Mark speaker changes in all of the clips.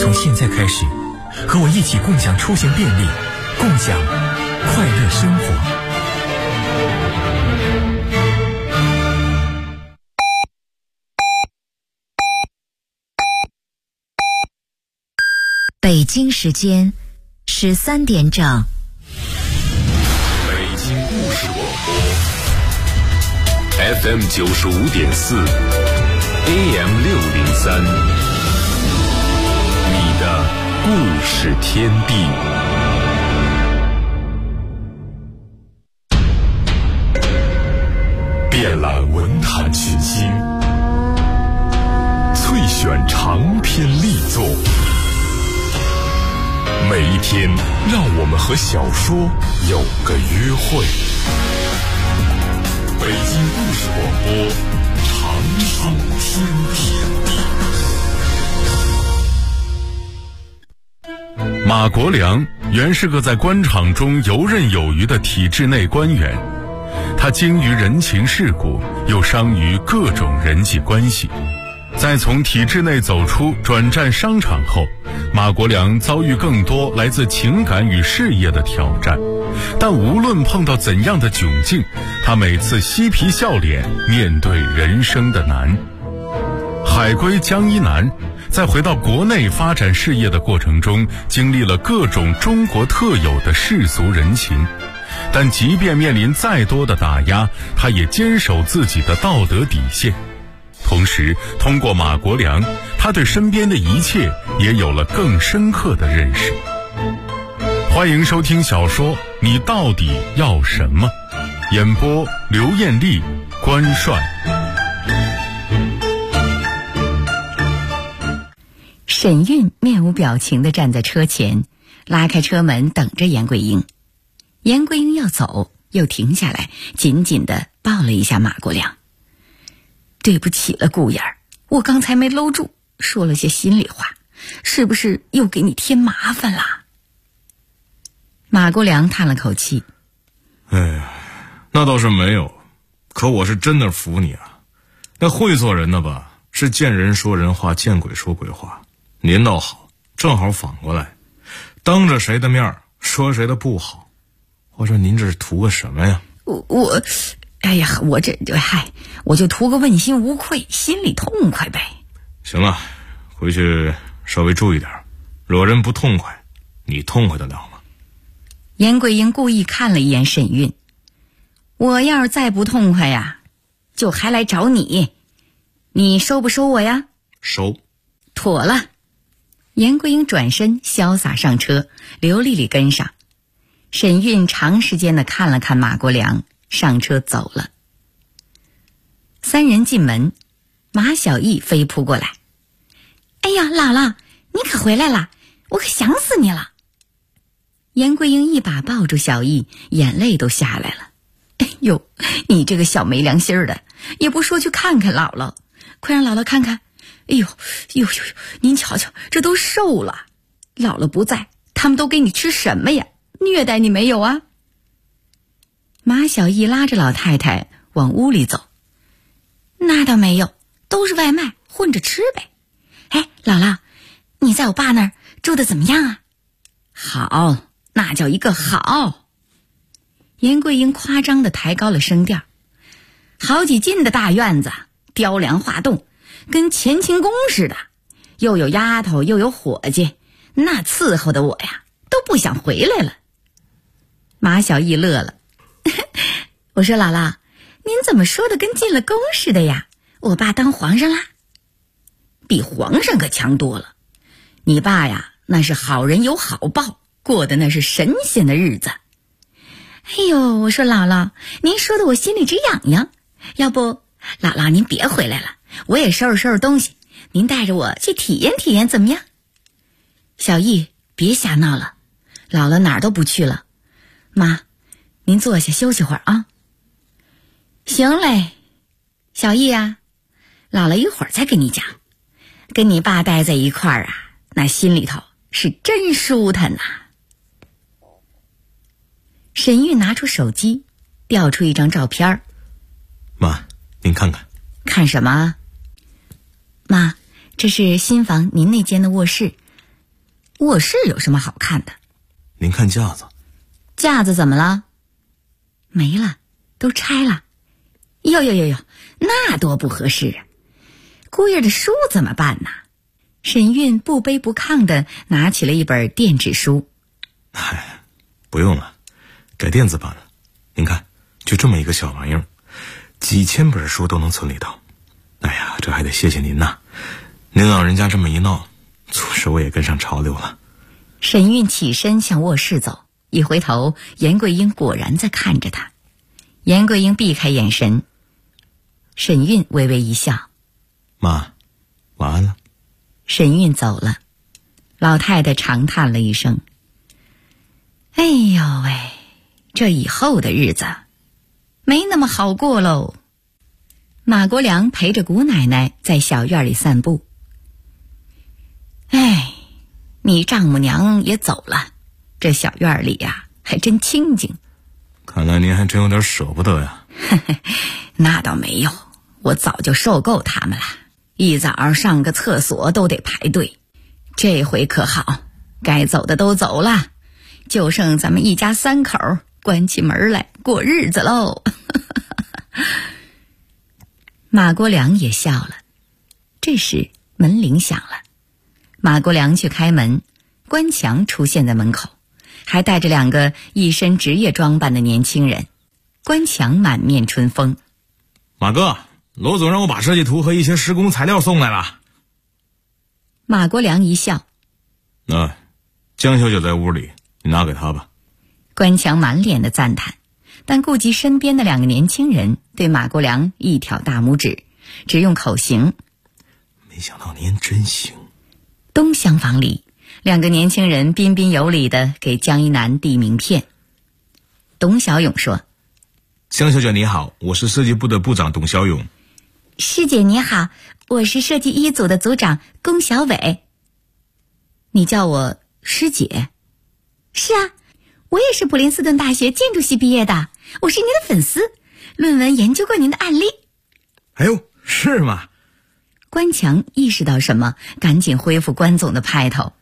Speaker 1: 从现在开始，和我一起共享出行便利，共享快乐生活。
Speaker 2: 北京时间13点整。
Speaker 3: 北京故事广播 FM 95.4 AM 603，你的故事天地。遍览文坛群星，萃选长篇力作。每一天，让我们和小说有个约会。北京故事广播，长寿天地。马国良原是个在官场中游刃有余的体制内官员，他精于人情世故，又商于各种人际关系。在从体制内走出转战商场后，马国良遭遇更多来自情感与事业的挑战，但无论碰到怎样的窘境，他每次嬉皮笑脸面对人生的难。海归江一南在回到国内发展事业的过程中，经历了各种中国特有的世俗人情，但即便面临再多的打压，他也坚守自己的道德底线。同时，通过马国良，他对身边的一切也有了更深刻的认识。欢迎收听小说《你到底要什么》，演播刘艳丽、关帅。
Speaker 2: 沈韵面无表情地站在车前，拉开车门等着严桂英。严桂英要走，又停下来，紧紧地抱了一下马国良。对不起了，顾言，我刚才没搂住，说了些心里话，是不是又给你添麻烦了？马国良叹了口气，
Speaker 4: 哎呀，那倒是没有，可我是真的服你啊。那会做人的吧，是见人说人话，见鬼说鬼话。您倒好，正好反过来，当着谁的面说谁的不好。我说您这是图个什么呀？
Speaker 2: 哎呀，我就图个问心无愧，心里痛快呗。
Speaker 4: 行了，回去稍微注意点，惹人不痛快，你痛快得了吗？
Speaker 2: 严桂英故意看了一眼沈韵，我要是再不痛快呀，就还来找你，你收不收我呀？
Speaker 4: 收。
Speaker 2: 妥了。严桂英转身潇洒上车，刘丽丽跟上。沈韵长时间地看了看马国良，上车走了。三人进门，马小艺飞扑过来，哎呀，姥姥，你可回来了，我可想死你了。严桂英一把抱住小艺，眼泪都下来了。哎呦，你这个小没良心的，也不说去看看姥姥，快让姥姥看看。哎呦，您瞧瞧，这都瘦了，姥姥不在，他们都给你吃什么呀？虐待你没有啊？马小艺拉着老太太往屋里走，那倒没有，都是外卖，混着吃呗。哎，姥姥，你在我爸那儿住得怎么样啊？好，那叫一个好。严桂英夸张地抬高了声调，好几进的大院子，雕梁画栋，跟乾清宫似的，又有丫头又有伙计，那伺候的我呀都不想回来了。马小艺乐了，我说姥姥，您怎么说的跟进了宫似的呀？我爸当皇上啦？比皇上可强多了。你爸呀，那是好人有好报，过的那是神仙的日子。哎呦，我说姥姥，您说的我心里直痒痒。要不姥姥您别回来了，我也收拾东西，您带着我去体验体验怎么样？小艺，别瞎闹了，姥姥哪儿都不去了。妈，您坐下休息会儿啊。行嘞，小艺啊，姥姥一会儿再跟你讲，跟你爸待在一块儿啊，那心里头是真舒坦呐。沈玉拿出手机，调出一张照片。
Speaker 4: 妈，您看看。
Speaker 2: 看什么？妈，这是新房您那间的卧室， 卧室有什么好看的？
Speaker 4: 您看架子。
Speaker 2: 架子怎么了？没了，都拆了。哟，那多不合适啊！姑爷的书怎么办呢？沈韵不卑不亢地拿起了一本电子书。
Speaker 4: 不用了，改电子版了。您看，就这么一个小玩意儿，几千本书都能存里头。哎呀，这还得谢谢您呐！您老人家这么一闹，促使我也跟上潮流了。
Speaker 2: 沈韵起身向卧室走，一回头，严桂英果然在看着他。严桂英避开眼神，沈韵微微一笑：“
Speaker 4: 妈，晚安了。”
Speaker 2: 沈韵走了，老太太长叹了一声：“哎呦喂，这以后的日子没那么好过喽。”马国良陪着姑奶奶在小院里散步。哎，你丈母娘也走了，这小院里呀，还真清静。
Speaker 4: 看来您还真有点舍不得呀。
Speaker 2: 那倒没有，我早就受够他们了，一早上个厕所都得排队。这回可好，该走的都走了，就剩咱们一家三口关起门来过日子喽。马国良也笑了。这时门铃响了，马国良去开门，关强出现在门口，还带着2个一身职业装扮的年轻人。关强满面春风：“
Speaker 4: 马哥，罗总让我把设计图和一些施工材料送来了。”
Speaker 2: 马国良一笑：“
Speaker 4: 江小姐在屋里，你拿给她吧。”
Speaker 2: 关强满脸的赞叹，但顾及身边的2个年轻人，对马国良一挑大拇指，只用口型：“
Speaker 4: 没想到您真行。”
Speaker 2: 东厢房里，2个年轻人彬彬有礼地给江一南递名片。董小勇说：“
Speaker 4: 江小姐你好，我是设计部的部长董小勇。”“
Speaker 2: 师姐你好，我是设计1组的组长龚小伟。”“你叫我师姐？”“是啊，我也是普林斯顿大学建筑系毕业的，我是您的粉丝，论文研究过您的案例。”“
Speaker 4: 哎呦，是吗？”
Speaker 2: 关强意识到什么，赶紧恢复关总的派头。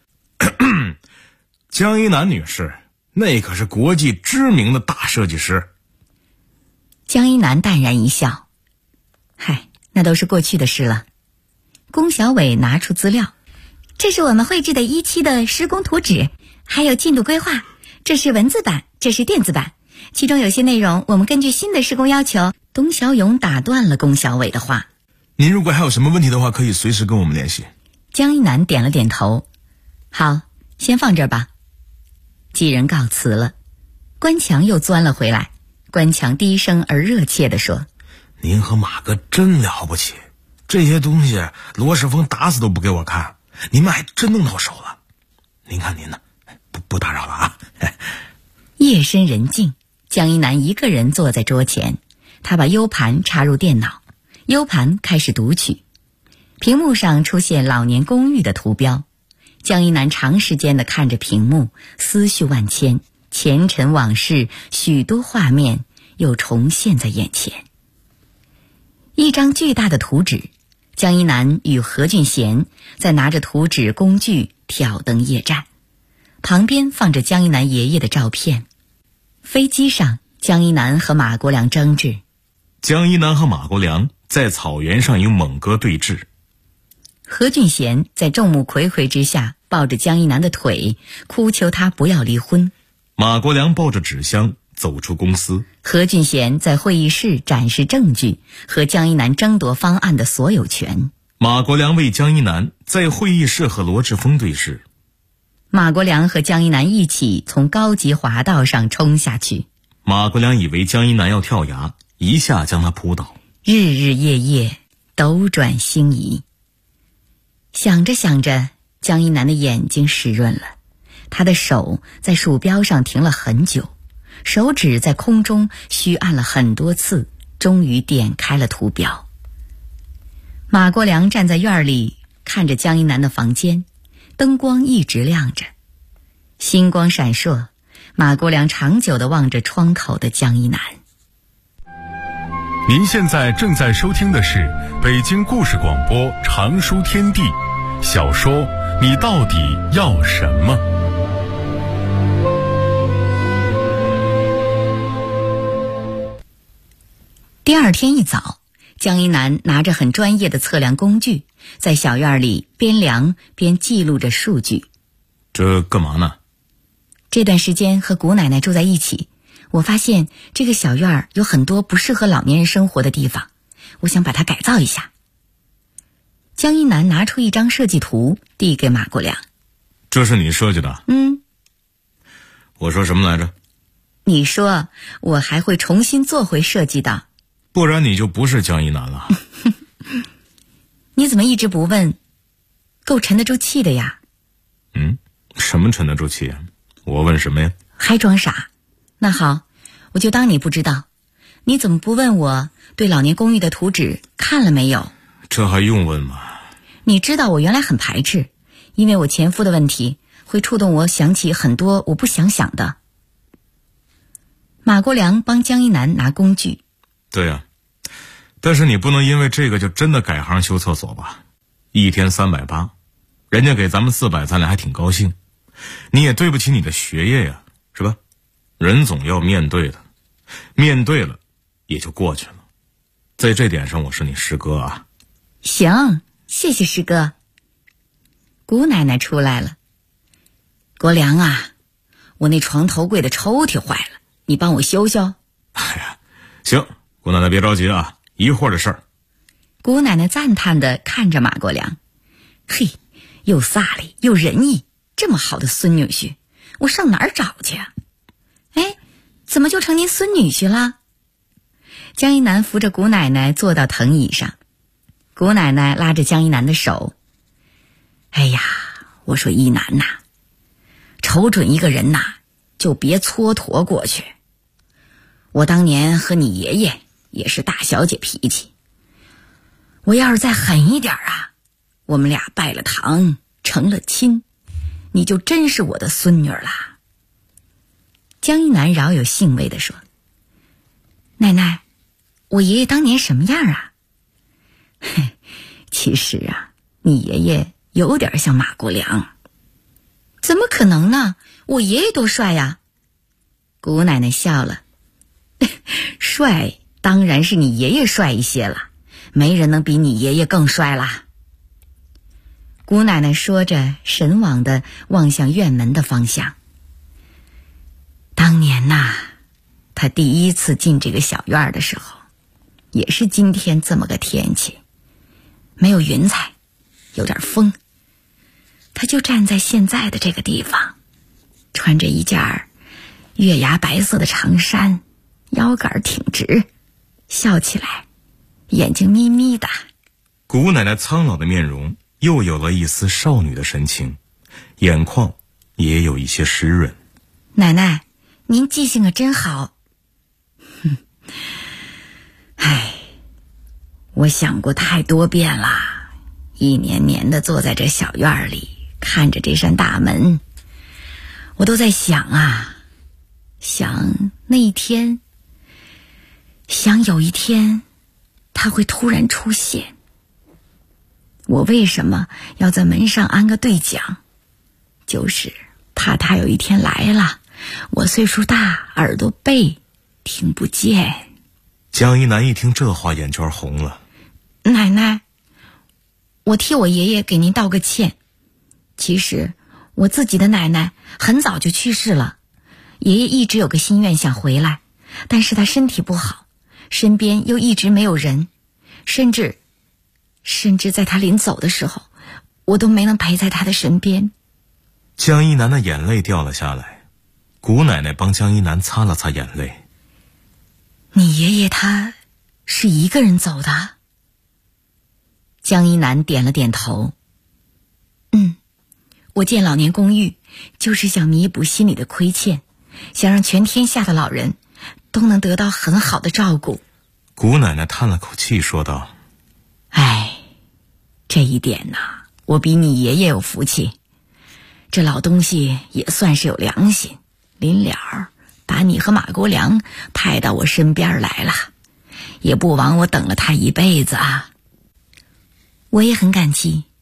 Speaker 4: 江一南女士，那可是国际知名的大设计师。
Speaker 2: 江一南淡然一笑：“嗨，那都是过去的事了。”龚小伟拿出资料：“这是我们绘制的1期的施工图纸，还有进度规划，这是文字版，这是电子版，其中有些内容我们根据新的施工要求。”董小勇打断了龚小伟的话：“
Speaker 4: 您如果还有什么问题的话，可以随时跟我们联系。”
Speaker 2: 江一南点了点头：“好，先放这儿吧。”几人告辞了，关强又钻了回来。关强低声而热切地说：“
Speaker 4: 您和马哥真了不起，这些东西罗世峰打死都不给我看，你们还真弄到手了。您看您呢，不打扰了啊。”
Speaker 2: 夜深人静，江一南一个人坐在桌前，他把 U 盘插入电脑，U 盘开始读取，屏幕上出现老年公寓的图标。江一南长时间地看着屏幕，思绪万千，前尘往事，许多画面又重现在眼前。一张巨大的图纸，江一南与何俊贤在拿着图纸工具挑灯夜战，旁边放着江一南爷爷的照片。飞机上，江一南和马国良争执。
Speaker 4: 江一南和马国良在草原上与猛哥对峙。
Speaker 2: 何俊贤在众目睽睽之下抱着江一南的腿，哭求他不要离婚。
Speaker 4: 马国良抱着纸箱走出公司。
Speaker 2: 何俊贤在会议室展示证据，和江一南争夺方案的所有权。
Speaker 4: 马国良为江一南在会议室和罗志峰对视。
Speaker 2: 马国良和江一南一起从高级滑道上冲下去。
Speaker 4: 马国良以为江一南要跳崖，一下将他扑倒。
Speaker 2: 日日夜夜，斗转星移。想着想着，江一南的眼睛湿润了，他的手在鼠标上停了很久，手指在空中虚按了很多次，终于点开了图标。马国良站在院里，看着江一南的房间，灯光一直亮着，星光闪烁。马国良长久地望着窗口的江一南。
Speaker 3: 您现在正在收听的是北京故事广播长书天地小说《 你到底要什么？
Speaker 2: 第二天一早，江一南拿着很专业的测量工具，在小院里边量边记录着数据。
Speaker 4: 这干嘛呢？
Speaker 2: 这段时间和姑奶奶住在一起，我发现这个小院有很多不适合老年人生活的地方，我想把它改造一下。江一南拿出一张设计图递给马国良。
Speaker 4: 这是你设计的？我说什么来着？
Speaker 2: 你说我还会重新做回设计的。
Speaker 4: 不然你就不是江一南了。
Speaker 2: 你怎么一直不问？够沉得住气的呀。
Speaker 4: 什么沉得住气啊？我问什么呀？
Speaker 2: 还装傻？那好，我就当你不知道。你怎么不问我对老年公寓的图纸看了没有？
Speaker 4: 这还用问吗？
Speaker 2: 你知道我原来很排斥，因为我前夫的问题会触动我想起很多我不想想的。马国良帮江一南拿工具。
Speaker 4: 对呀，但是你不能因为这个就真的改行修厕所吧？一天380，人家给咱们400，咱俩还挺高兴。你也对不起你的学业呀，是吧？人总要面对的，面对了也就过去了。在这点上我是你师哥啊。
Speaker 2: 行，谢谢师哥。姑奶奶出来了。国良啊，我那床头柜的抽屉坏了，你帮我修修。
Speaker 4: 哎呀，行，姑奶奶别着急啊，一会儿的事儿。
Speaker 2: 姑奶奶赞叹地看着马国良，嘿，又飒利又仁义，这么好的孙女婿，我上哪儿找去啊？哎，怎么就成您孙女婿了？江一南扶着姑奶奶坐到藤椅上，姑奶奶拉着江一南的手。哎呀，我说一南呐，瞅准一个人呐，就别蹉跎过去。我当年和你爷爷也是大小姐脾气，我要是再狠一点啊，我们俩拜了堂成了亲，你就真是我的孙女啦。江一南饶有兴味地说，奶奶，我爷爷当年什么样啊？其实啊，你爷爷有点像马国良。怎么可能呢？我爷爷多帅呀！姑奶奶笑了。帅当然是你爷爷帅一些了，没人能比你爷爷更帅啦。姑奶奶说着，神往地望向院门的方向。当年呐，她第一次进这个小院的时候，也是今天这么个天气，没有云彩，有点风。她就站在现在的这个地方，穿着一件月牙白色的长衫，腰杆挺直，笑起来眼睛眯眯的。
Speaker 4: 姑奶奶苍老的面容又有了一丝少女的神情，眼眶也有一些湿润。
Speaker 2: 奶奶，您记性可真好。唉，我想过太多遍啦，一年年的坐在这小院里，看着这扇大门，我都在想啊，想那一天，想有一天他会突然出现。我为什么要在门上安个对讲？就是怕他有一天来了，我岁数大，耳朵背，听不见。
Speaker 4: 江一南一听这话，眼圈红了。
Speaker 2: 奶奶，我替我爷爷给您道个歉。其实我自己的奶奶很早就去世了，爷爷一直有个心愿想回来，但是他身体不好，身边又一直没有人，甚至在他临走的时候，我都没能陪在他的身边。
Speaker 4: 江一南的眼泪掉了下来，姑奶奶帮江一南擦了擦眼泪。
Speaker 2: 你爷爷他是一个人走的？江一南点了点头。我建老年公寓就是想弥补心里的亏欠，想让全天下的老人都能得到很好的照顾。
Speaker 4: 姑奶奶叹了口气说道，
Speaker 2: 哎，这一点呐，我比你爷爷有福气。这老东西也算是有良心，临了把你和马国良派到我身边来了，也不枉我等了他一辈子啊。我也很感激，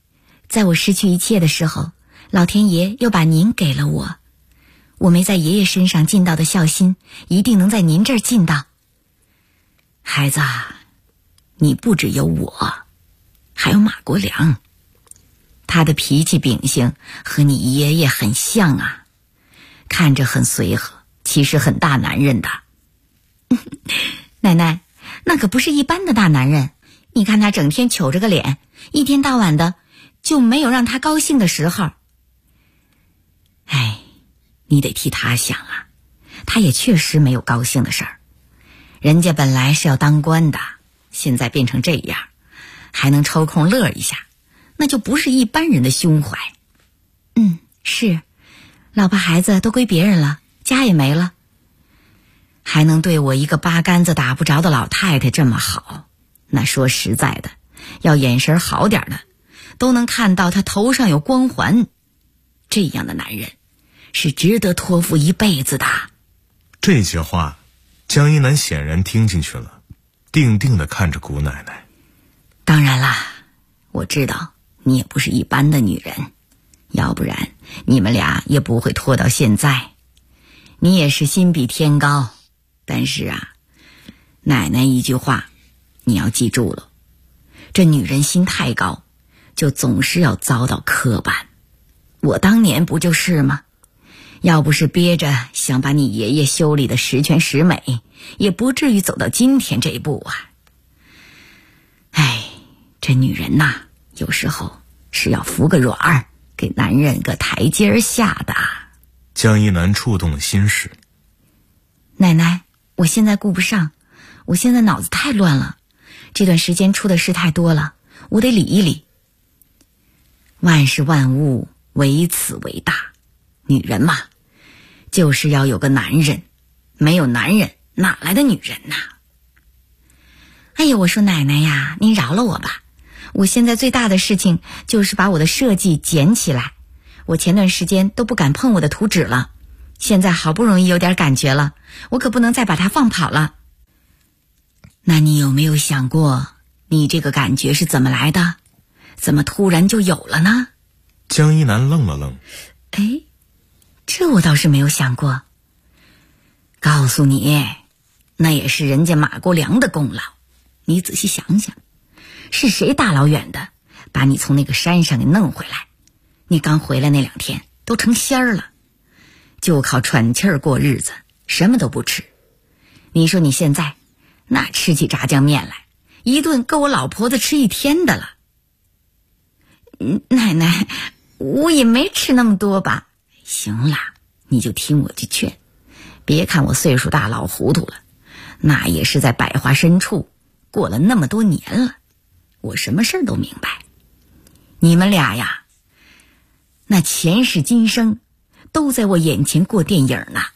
Speaker 2: 在我失去一切的时候，老天爷又把您给了我，我没在爷爷身上尽到的孝心，一定能在您这儿尽到。孩子，你不只有我，还有马国良，他的脾气秉性和你爷爷很像啊，看着很随和，其实很大男人的。奶奶，那可不是一般的大男人，你看他整天糗着个脸，一天到晚的就没有让他高兴的时候。哎，你得替他想啊，他也确实没有高兴的事儿。人家本来是要当官的，现在变成这样，还能抽空乐一下，那就不是一般人的胸怀。是，老婆孩子都归别人了，家也没了，还能对我一个八竿子打不着的老太太这么好，那说实在的，要眼神好点的，都能看到他头上有光环。这样的男人是值得托付一辈子的。
Speaker 4: 这些话江一南显然听进去了，定定地看着谷奶奶。
Speaker 2: 当然啦，我知道你也不是一般的女人，要不然你们俩也不会拖到现在。你也是心比天高，但是啊，奶奶一句话你要记住了，这女人心太高，就总是要遭到磕绊。我当年不就是吗？要不是憋着想把你爷爷修理的十全十美，也不至于走到今天这一步啊。哎，这女人呐，有时候是要服个软儿，给男人个台阶下的。
Speaker 4: 江一南触动了心事。
Speaker 2: 奶奶，我现在顾不上，我现在脑子太乱了，这段时间出的事太多了，我得理一理。万事万物唯此为大，女人嘛，就是要有个男人，没有男人哪来的女人呐？哎呀，我说奶奶呀，您饶了我吧，我现在最大的事情就是把我的设计捡起来，我前段时间都不敢碰我的图纸了，现在好不容易有点感觉了，我可不能再把它放跑了。那你有没有想过，你这个感觉是怎么来的？怎么突然就有了呢？
Speaker 4: 江一南愣了愣。
Speaker 2: 哎，这我倒是没有想过。告诉你，那也是人家马国良的功劳。你仔细想想，是谁大老远的把你从那个山上给弄回来？你刚回来那2天都成仙儿了，就靠喘气儿过日子，什么都不吃。你说你现在那吃起炸酱面来，一顿够我老婆子吃1天的了。奶奶，我也没吃那么多吧？行啦，你就听我句劝，别看我岁数大老糊涂了，那也是在百花深处过了那么多年了，我什么事儿都明白。你们俩呀，那前世今生都在我眼前过电影呢。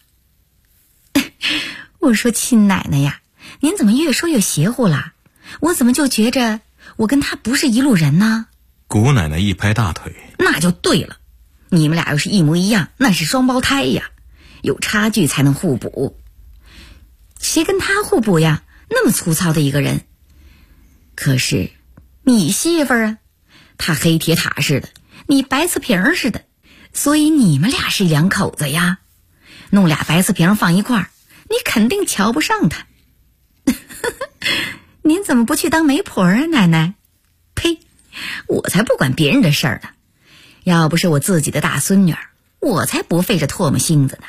Speaker 2: 我说亲奶奶呀，您怎么越说越邪乎了？我怎么就觉着我跟他不是一路人呢？
Speaker 4: 谷奶奶一拍大腿。
Speaker 2: 那就对了，你们俩要是一模一样，那是双胞胎呀，有差距才能互补。谁跟他互补呀？那么粗糙的一个人。可是你媳妇儿啊，她黑铁塔似的，你白瓷瓶似的，所以你们俩是2口子呀。弄俩白瓷瓶放一块儿，你肯定瞧不上他。您怎么不去当媒婆啊，奶奶？呸，我才不管别人的事儿呢。要不是我自己的大孙女儿，我才不费这唾沫星子呢。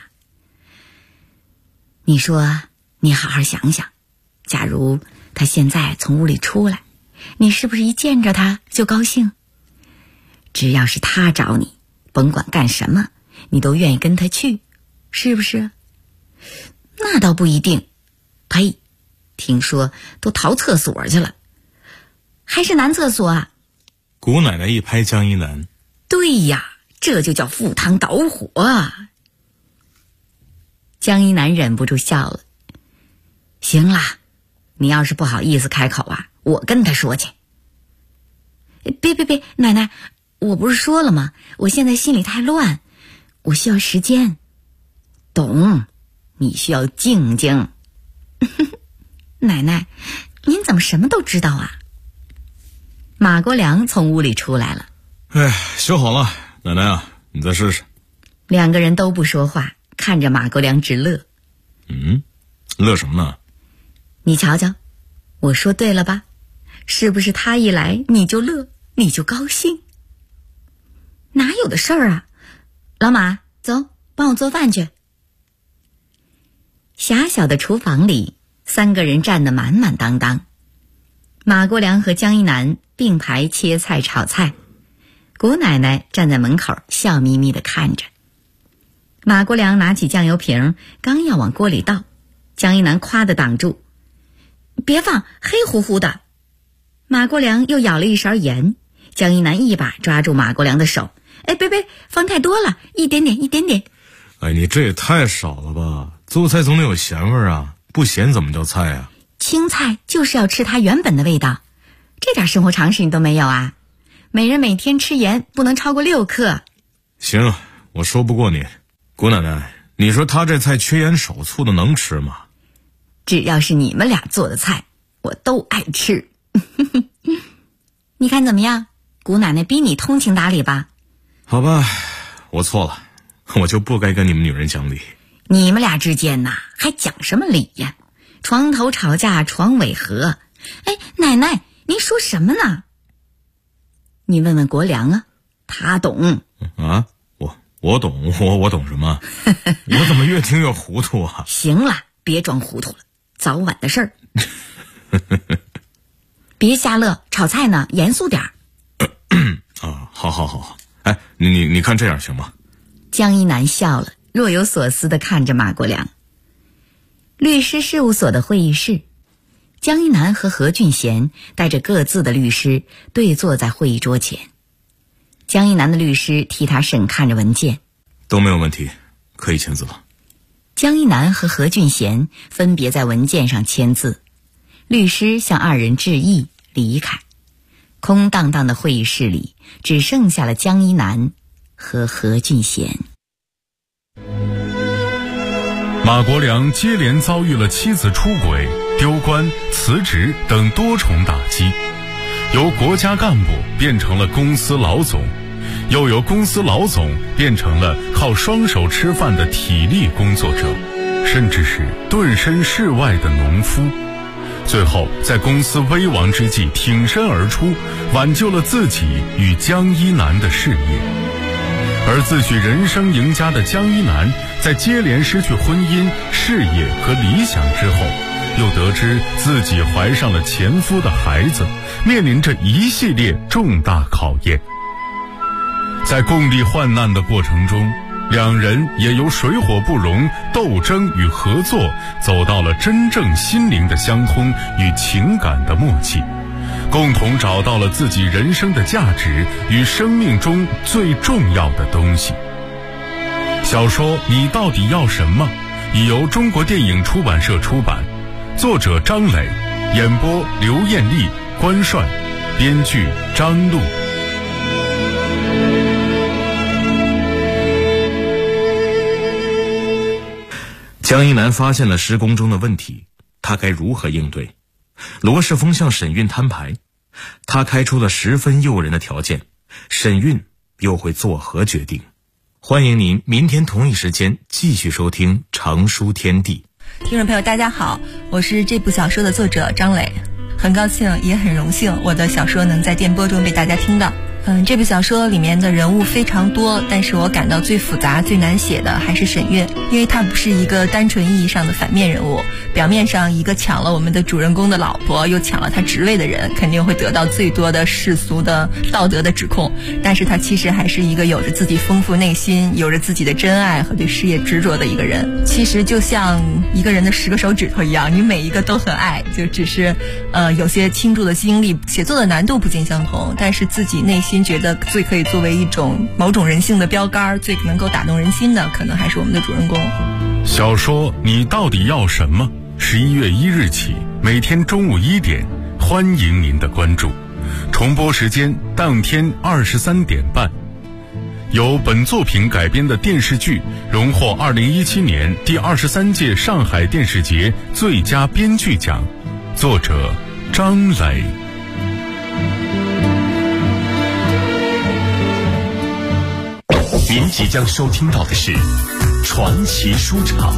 Speaker 2: 你说，你好好想想，假如他现在从屋里出来，你是不是一见着他就高兴？只要是他找你，甭管干什么，你都愿意跟他去，是不是？那倒不一定。呸，听说都逃厕所去了，还是男厕所啊？
Speaker 4: 谷奶奶一拍江一南。
Speaker 2: 对呀，这就叫赴汤蹈火啊！江一南忍不住笑了。行啦，你要是不好意思开口啊，我跟他说去。别，奶奶，我不是说了吗？我现在心里太乱，我需要时间。懂，你需要静静。奶奶，您怎么什么都知道啊？马国良从屋里出来了。
Speaker 4: 哎，修好了，奶奶啊，你再试试。
Speaker 2: 两个人都不说话，看着马国良直乐。
Speaker 4: 乐什么呢？
Speaker 2: 你瞧瞧，我说对了吧？是不是他一来你就乐，你就高兴？哪有的事儿啊！老马，走，帮我做饭去。狭小的厨房里，三个人站得满满当当。马国良和江一南并排切菜炒菜，谷奶奶站在门口笑眯眯地看着。马国良拿起酱油瓶，刚要往锅里倒，江一南夸地挡住：“别放，黑乎乎的。”马国良又舀了一勺盐，江一南一把抓住马国良的手：“哎，别，放太多了，一点点。”
Speaker 4: 哎，你这也太少了吧？做菜总得有咸味啊，不咸怎么叫菜啊？
Speaker 2: 青菜就是要吃它原本的味道，这点生活常识你都没有啊？每人每天吃盐不能超过6克。
Speaker 4: 行，我说不过你。谷奶奶，你说他这菜缺盐少醋的能吃吗？
Speaker 2: 只要是你们俩做的菜，我都爱吃。你看怎么样？谷奶奶逼你通情达理吧？
Speaker 4: 好吧，我错了，我就不该跟你们女人讲理。
Speaker 2: 你们俩之间呐，还讲什么理呀？床头吵架床尾和。哎，奶奶，您说什么呢？你问问国良啊，他懂。
Speaker 4: 啊，我懂，我懂什么？我怎么越听越糊涂啊？
Speaker 2: 行了，别装糊涂了，早晚的事儿。别瞎乐，炒菜呢，严肃点儿。
Speaker 4: 啊，好。哎，你看这样行吗？
Speaker 2: 江一南笑了，若有所思地看着马国良。律师事务所的会议室，江一南和何俊贤带着各自的律师对坐在会议桌前。江一南的律师替他审看着文件，
Speaker 4: 都没有问题，可以签字了。
Speaker 2: 江一南和何俊贤分别在文件上签字，律师向二人致意离开。空荡荡的会议室里只剩下了江一南和何俊贤。
Speaker 3: 马国良接连遭遇了妻子出轨、丢官、辞职等多重打击，由国家干部变成了公司老总，又由公司老总变成了靠双手吃饭的体力工作者，甚至是顿身事外的农夫。最后在公司危亡之际挺身而出，挽救了自己与江一南的事业。而自诩人生赢家的江一南，在接连失去婚姻、事业和理想之后，又得知自己怀上了前夫的孩子，面临着一系列重大考验。在共历患难的过程中，两人也由水火不容、斗争与合作，走到了真正心灵的相通与情感的默契，共同找到了自己人生的价值与生命中最重要的东西。小说《你到底要什么》已由中国电影出版社出版，作者张磊，演播刘艳丽、关帅，编剧张璐。
Speaker 4: 江一南发现了施工中的问题，他该如何应对？罗世峰向沈运摊牌，他开出了10分诱人的条件，沈运又会作何决定？欢迎您明天同一时间继续收听《长书天地》。
Speaker 5: 听众朋友大家好，我是这部小说的作者张磊，很高兴也很荣幸我的小说能在电波中被大家听到。这部小说里面的人物非常多，但是我感到最复杂最难写的还是沈运，因为他不是一个单纯意义上的反面人物，表面上一个抢了我们的主人公的老婆又抢了他职位的人，肯定会得到最多的世俗的道德的指控，但是他其实还是一个有着自己丰富内心、有着自己的真爱和对事业执着的一个人。其实就像一个人的10个手指头一样，你每一个都很爱，就只是有些倾注的精力，写作的难度不尽相同，但是自己内心觉得最可以作为一种某种人性的标杆，最能够打动人心的，可能还是我们的主人公。
Speaker 3: 小说《你到底要什么》11月1日起，每天中午1点，欢迎您的关注。重播时间当天23点半。由本作品改编的电视剧荣获2017年第23届上海电视节最佳编剧奖，作者张磊。
Speaker 1: 您即将收听到的是传奇书场。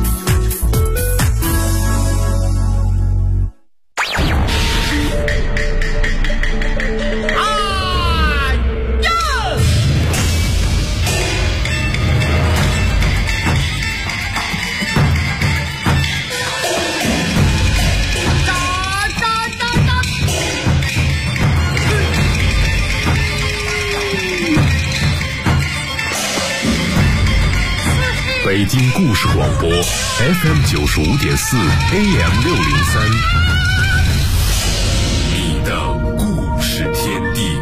Speaker 1: 北京故事广播 FM 95.4 AM 603，你的故事天地。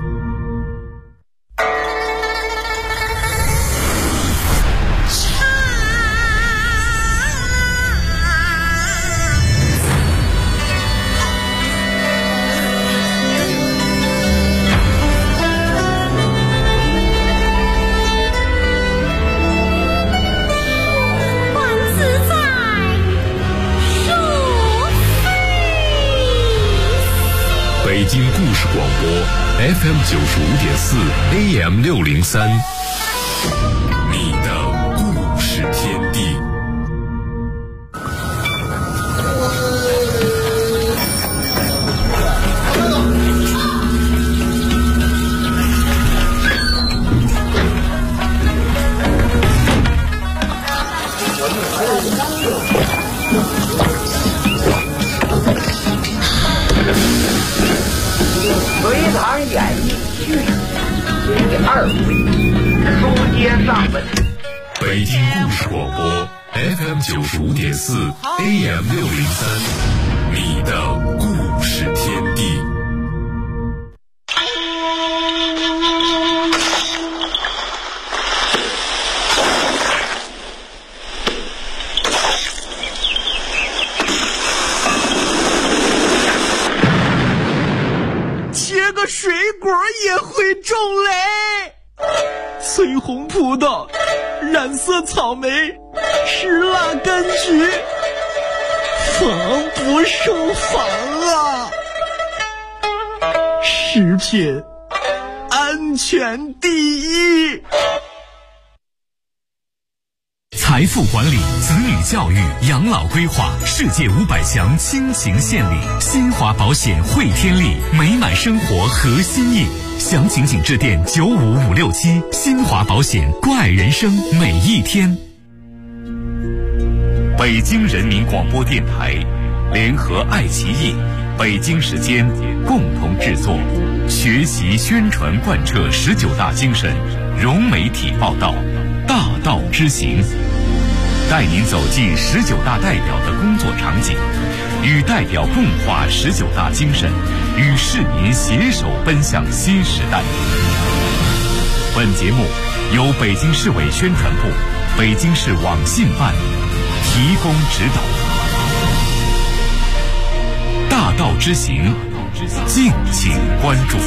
Speaker 1: 北京故事广播 FM 95.4 AM 603，你的故事天地。
Speaker 6: 隋唐演义续第2回，书接上文。
Speaker 1: 北京故事广播 FM 95.4 AM 603，你的故事天地。
Speaker 7: 水果也会种雷，翠红葡萄，染色草莓，石蜡柑橘，防不胜防啊！食品安全第一。
Speaker 1: 财富管理、子女教育、养老规划，世界500强倾情献礼，新华保险汇天利，美满生活核心印。详情请致电95567，新华保险，关爱人生每一天。北京人民广播电台联合爱奇艺、北京时间共同制作，学习宣传贯彻19大精神，融媒体报道，大道之行。带您走进19大代表的工作场景，与代表共话19大精神，与市民携手奔向新时代。本节目由北京市委宣传部、北京市网信办提供指导。大道之行，敬请关注。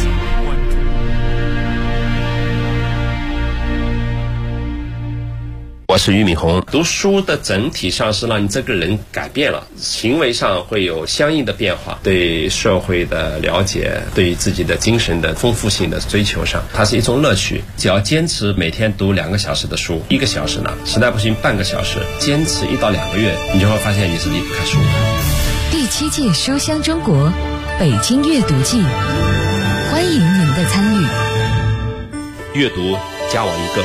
Speaker 8: 我是俞敏洪。读书的整体上是让你这个人改变了，行为上会有相应的变化，对社会的了解，对自己的精神的丰富性的追求上，它是一种乐趣。只要坚持每天读2个小时的书，1个小时呢，实在不行半个小时，坚持1到2个月，你就会发现你是离不开书。
Speaker 9: 第7届书香中国北京阅读季，欢迎您的参与。
Speaker 8: 阅读加我1个。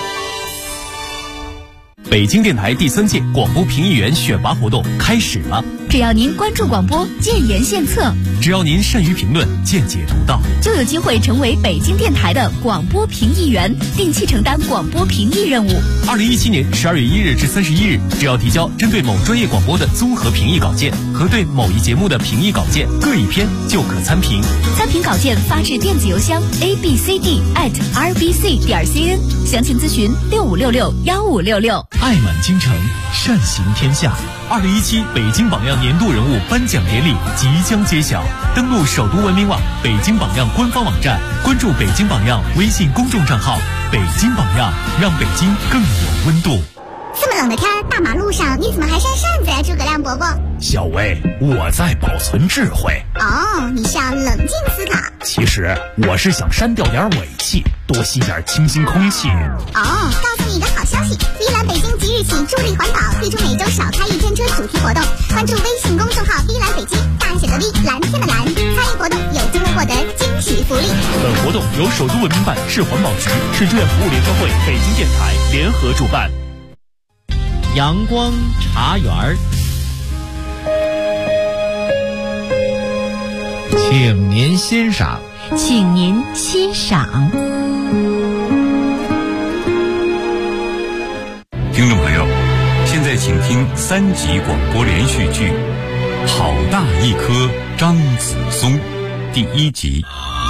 Speaker 1: 北京电台第3届广播评议员选拔活动开始了。
Speaker 10: 只要您关注广播，建言献策，
Speaker 1: 只要您善于评论，见解独到，
Speaker 10: 就有机会成为北京电台的广播评议员，定期承担广播评议任务。
Speaker 1: 2017年12月1日至31日，只要提交针对某专业广播的综合评议稿件和对某一节目的评议稿件各1篇，就可参评。
Speaker 10: 参评稿件发至电子邮箱 abcd@rbc.cn， 详情咨询65661566。
Speaker 1: 爱满京城，善行天下。2017北京榜样年度人物颁奖典礼即将揭晓，登录首都文明网、北京榜样官方网站，关注北京榜样微信公众账号，北京榜样，让北京更有温度。
Speaker 11: 这么冷的天，大马路上你怎么还扇扇子呀，诸葛亮伯伯？
Speaker 1: 小薇，我在保存智慧。
Speaker 11: 哦，你是要冷静思考。
Speaker 12: 其实我是想删掉点尾气，多吸点清新空气。
Speaker 11: 告诉你一个好消息，迪兰北京即日起助力环保，推出每周少开一天车主题活动。关注微信公众号迪兰北京，大写的 V， 蓝天的蓝，参与活动有机会获得惊喜福利。
Speaker 12: 本活动由首都文明办、市环保局、市志愿服务联合会、北京电台联合主办。
Speaker 13: 阳光茶园儿，请您欣赏。
Speaker 10: 请您欣赏。
Speaker 1: 听众朋友，现在请听3集广播连续剧《好大一棵张子松》第1集。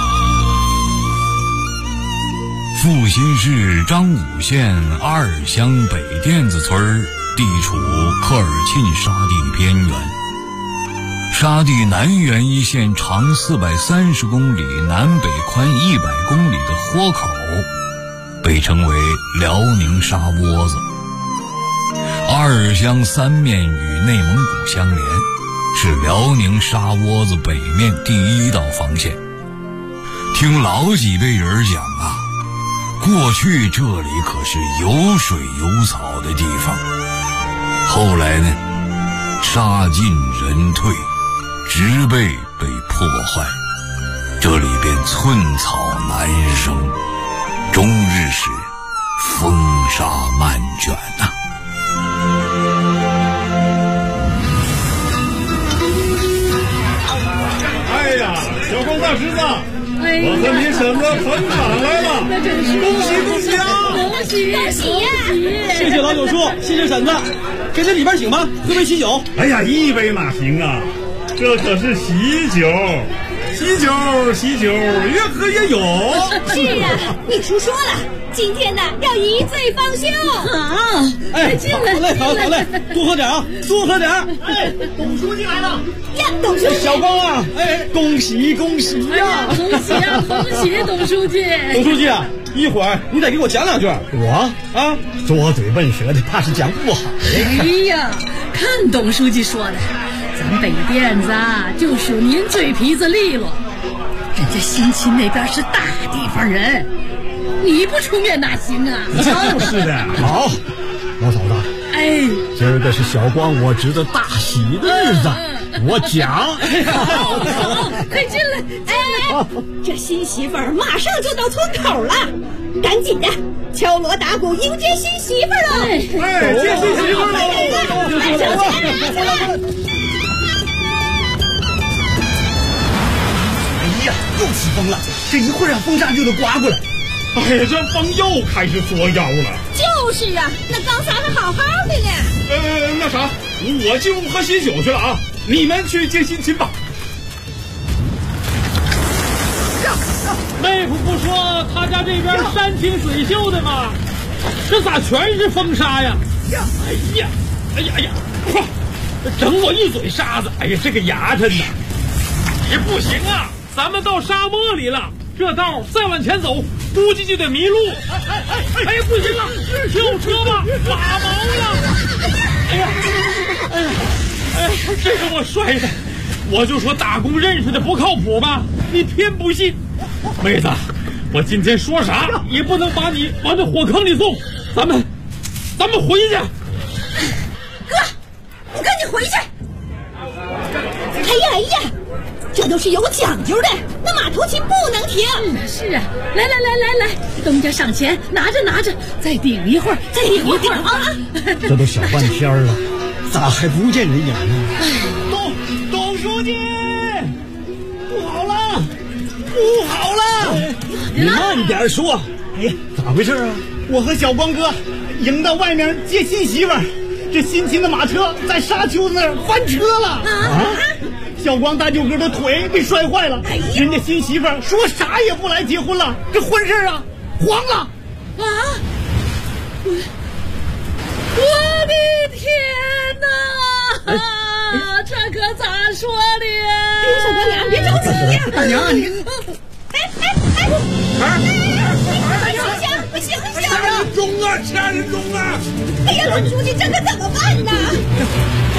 Speaker 1: 阜新市张武县2乡北甸子村地处科尔沁沙地边缘，沙地南缘一线长430公里、南北宽100公里的豁口，被称为辽宁沙窝子。2乡3面与内蒙古相连，是辽宁沙窝子北面第1道防线。听老几辈人讲啊，过去这里可是有水有草的地方。后来呢，沙进人退，植被被破坏，这里便寸草难生，终日是风沙漫卷呐。
Speaker 14: 哎呀，小光大侄子，我和你婶子捧场来了，
Speaker 15: 那真是
Speaker 14: 恭喜恭喜啊！
Speaker 15: 恭喜恭喜呀！
Speaker 7: 谢谢老九叔，谢谢婶子，给这里边请吧，喝杯喜酒。
Speaker 14: 哎呀，一杯哪行啊？这可是喜酒，喜酒，喜酒，越喝越有。
Speaker 15: 是啊，秘书说了，今天呢要一醉方休。好，
Speaker 7: 哎，
Speaker 15: 进来，
Speaker 7: 好嘞，多喝点啊，多喝点。
Speaker 14: 哎，董书记来了
Speaker 15: 呀，董书记，
Speaker 7: 小光啊，哎，恭喜恭喜呀！
Speaker 15: 恭喜啊，恭喜董书记。
Speaker 7: 董书记啊，一会儿你得给我讲两句。
Speaker 16: 我啊，拙嘴笨舌的，怕是讲不好。
Speaker 15: 哎呀，看董书记说的，咱北甸子啊，就属您嘴皮子利落。人家新秦那边是大地方人，你不出面哪行啊？
Speaker 16: 就是的。好，老嫂子，
Speaker 15: 哎，
Speaker 16: 今儿个是小光我侄子大喜的日子，我讲。
Speaker 15: 好，快进来。哎，这新媳妇儿马上就到村口了，赶紧的敲锣打鼓迎接新媳妇儿了。
Speaker 14: 哎，接新媳妇儿
Speaker 15: 了！
Speaker 16: 哎呀，又起风了，这一会儿风沙就得刮过来。
Speaker 14: 哎呀，这风又开始作妖了。
Speaker 15: 就是啊，那刚才还好好的呢。
Speaker 14: 那啥，我进屋喝喜酒去了啊，你们去接新亲吧。
Speaker 17: 妹夫不说他家这边山清水秀的吗？这咋全是风沙呀？哎呀，整我一嘴沙子！哎呀，这个牙碜呐！也不行啊，咱们到沙漠里了，这道再往前走，估计就得迷路。哎呀，不行了，跳车吧，打毛了！哎呀，这个我摔的，我就说打工认识的不靠谱吧，你偏不信。妹子，我今天说啥也不能把你往这火坑里送，咱们回去。
Speaker 15: 哥，我跟你回去。哎呀，这都是有讲究的，那马头琴不能停。是啊，来，东家上前拿着，再顶一会儿啊！
Speaker 16: 这都小半天了，咋还不见人影呢？
Speaker 14: 董书记，不好了！
Speaker 16: 你慢点说。
Speaker 14: 哎呀，
Speaker 16: 咋回事啊？
Speaker 14: 我和小光哥迎到外面接新媳妇儿，这新秦的马车在沙丘子那儿翻车了啊！小光大舅哥的腿被摔坏了，人家新媳妇儿说啥也不来结婚了，这婚事啊黄了
Speaker 15: 啊！我的天哪！这可咋说的呀？小大娘，别着急呀！
Speaker 16: 大娘，你
Speaker 15: 醒！
Speaker 14: 掐人中啊！
Speaker 15: 哎呀，董书记，这可怎么办呢？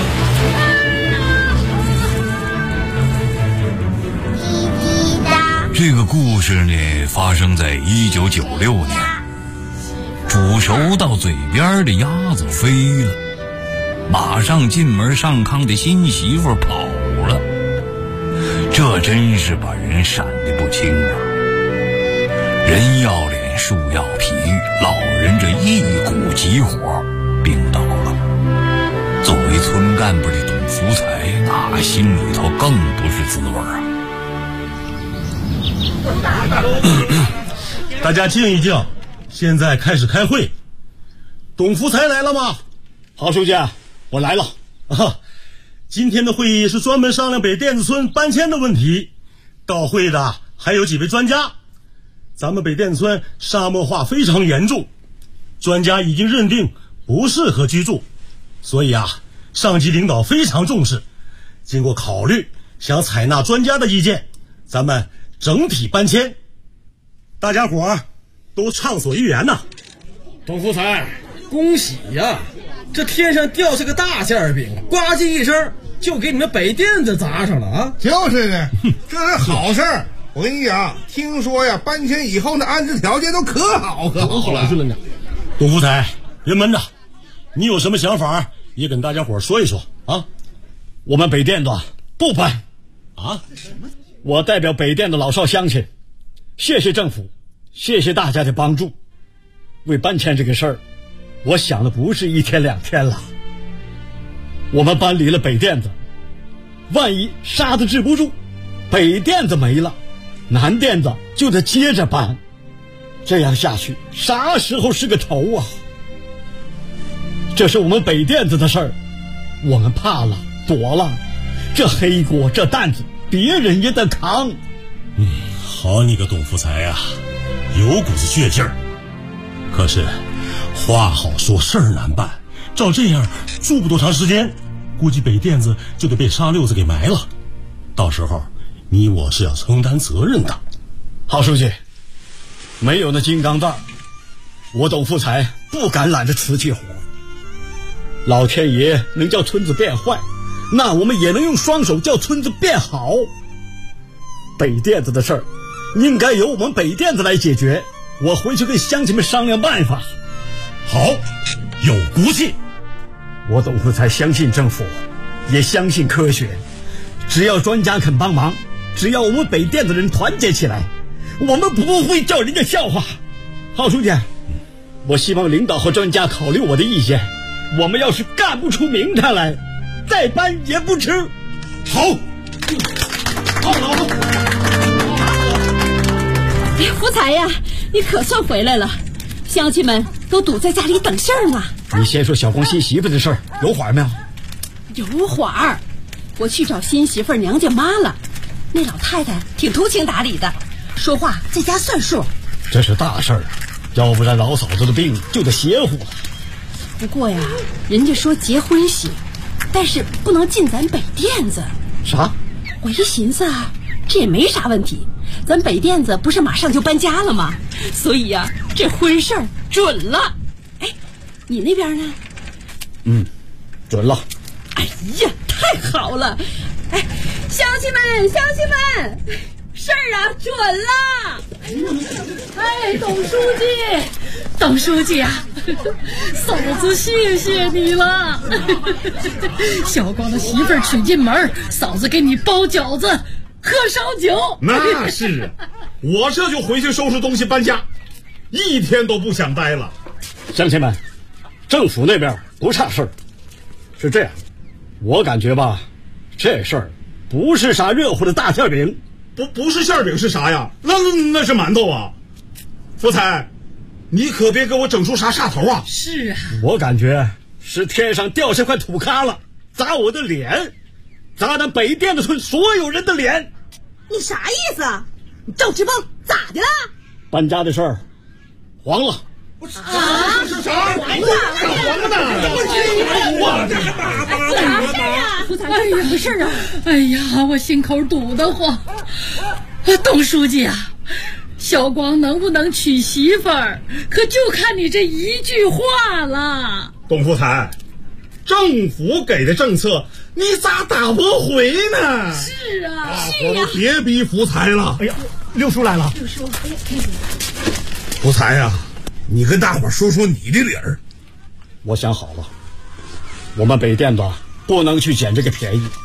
Speaker 11: 叽叽喳
Speaker 18: 这个故事呢，发生在1996年。煮熟到嘴边的鸭子飞了，马上进门上炕的新媳妇跑了，这真是把人闪得不轻啊！人要脸树要皮，老人这一股急火病倒了。作为村干部的董福才，那心里头更不是滋味啊！
Speaker 19: 大家静一静，现在开始开会。董福才来了吗？
Speaker 14: 郝书记，我来了。
Speaker 19: 今天的会议是专门商量北甸子村搬迁的问题，到会的还有几位专家。咱们北甸子村沙漠化非常严重，专家已经认定不适合居住，所以上级领导非常重视，经过考虑，想采纳专家的意见，咱们整体搬迁。大家伙都畅所欲言呐。
Speaker 17: 董福才，恭喜呀！这天上掉下个大馅饼，呱唧一声就给你们北甸子砸上了啊！
Speaker 20: 就是呢，这是好事儿。我跟你讲，听说呀，搬迁以后的安置条件都可好了。
Speaker 19: 董福才，别闷着，你有什么想法也跟大家伙说一说啊。
Speaker 14: 我们北甸子不搬啊！我代表北甸的老少乡亲，谢谢政府，谢谢大家的帮助。为搬迁这个事儿，我想的不是1天2天了。我们搬离了北甸子，万一沙子治不住，北甸子没了，南甸子就得接着搬，这样下去啥时候是个头啊？这是我们北甸子的事儿，我们怕了躲了，这黑锅这担子别人也得扛。
Speaker 19: 好你个董福才呀，有股子倔劲儿。可是话好说，事儿难办，照这样住不多长时间，估计北甸子就得被沙溜子给埋了，到时候你我是要承担责任的。
Speaker 14: 郝书记，没有那金刚钻，我董福才不敢揽着瓷器活。老天爷能叫村子变坏，那我们也能用双手叫村子变好。北甸子的事儿应该由我们北甸子来解决，我回去跟乡亲们商量办法。
Speaker 19: 好，有骨气。
Speaker 14: 我董福才相信政府，也相信科学，只要专家肯帮忙，只要我们北甸子人团结起来，我们不会叫人家笑话。郝书记，我希望领导和专家考虑我的意见，我们要是干不出名堂来，再搬也不迟。
Speaker 19: 好，
Speaker 15: 福才呀，你可算回来了，乡亲们都堵在家里等信儿呢。
Speaker 14: 你先说小光新媳妇的事儿，有缓没有？
Speaker 15: 有缓，我去找新媳妇娘家妈了，那老太太挺通情达理的，说话在家算数。
Speaker 14: 这是大事儿，要不然老嫂子的病就得邪乎了。
Speaker 15: 不过呀，人家说结婚行，但是不能进咱北甸子。
Speaker 14: 啥？
Speaker 15: 我一寻思这也没啥问题，咱北甸子不是马上就搬家了吗？所以呀，这婚事儿准了。哎，你那边呢？
Speaker 14: 准了。
Speaker 15: 哎呀，太好了！哎，乡亲们，事儿准了！哎，董书记啊，嫂子谢谢你了。小光的媳妇儿娶进门，嫂子给你包饺子喝烧酒。
Speaker 4: 那是我这就回去收拾东西搬家，1天都不想待了。
Speaker 14: 乡亲们，政府那边不差事儿，是这样，我感觉吧，这事儿不是啥热乎的大馅饼。
Speaker 4: 不是馅饼是啥呀？那是馒头啊！福才，你可别给我整出啥煞头啊！
Speaker 15: 是啊，
Speaker 14: 我感觉是天上掉下块土咖了，砸我的脸，砸咱北甸子村所有人的脸。
Speaker 15: 你啥意思啊？你赵志邦咋的了？
Speaker 14: 搬家的事儿黄了。
Speaker 4: 是啥？
Speaker 15: 黄什么事啊？哎呀，我心口堵得慌。董书记啊，小光能不能娶媳妇儿，可就看你这一句话了。
Speaker 4: 董福才，政府给的政策你咋打不回呢？
Speaker 15: 是啊，
Speaker 4: 别逼福才了。哎呀，
Speaker 14: 六叔来了。
Speaker 15: 六叔，
Speaker 20: 福才呀，你跟大伙说说你的理儿。
Speaker 16: 我想好了，我们北店子不能去捡这个便宜。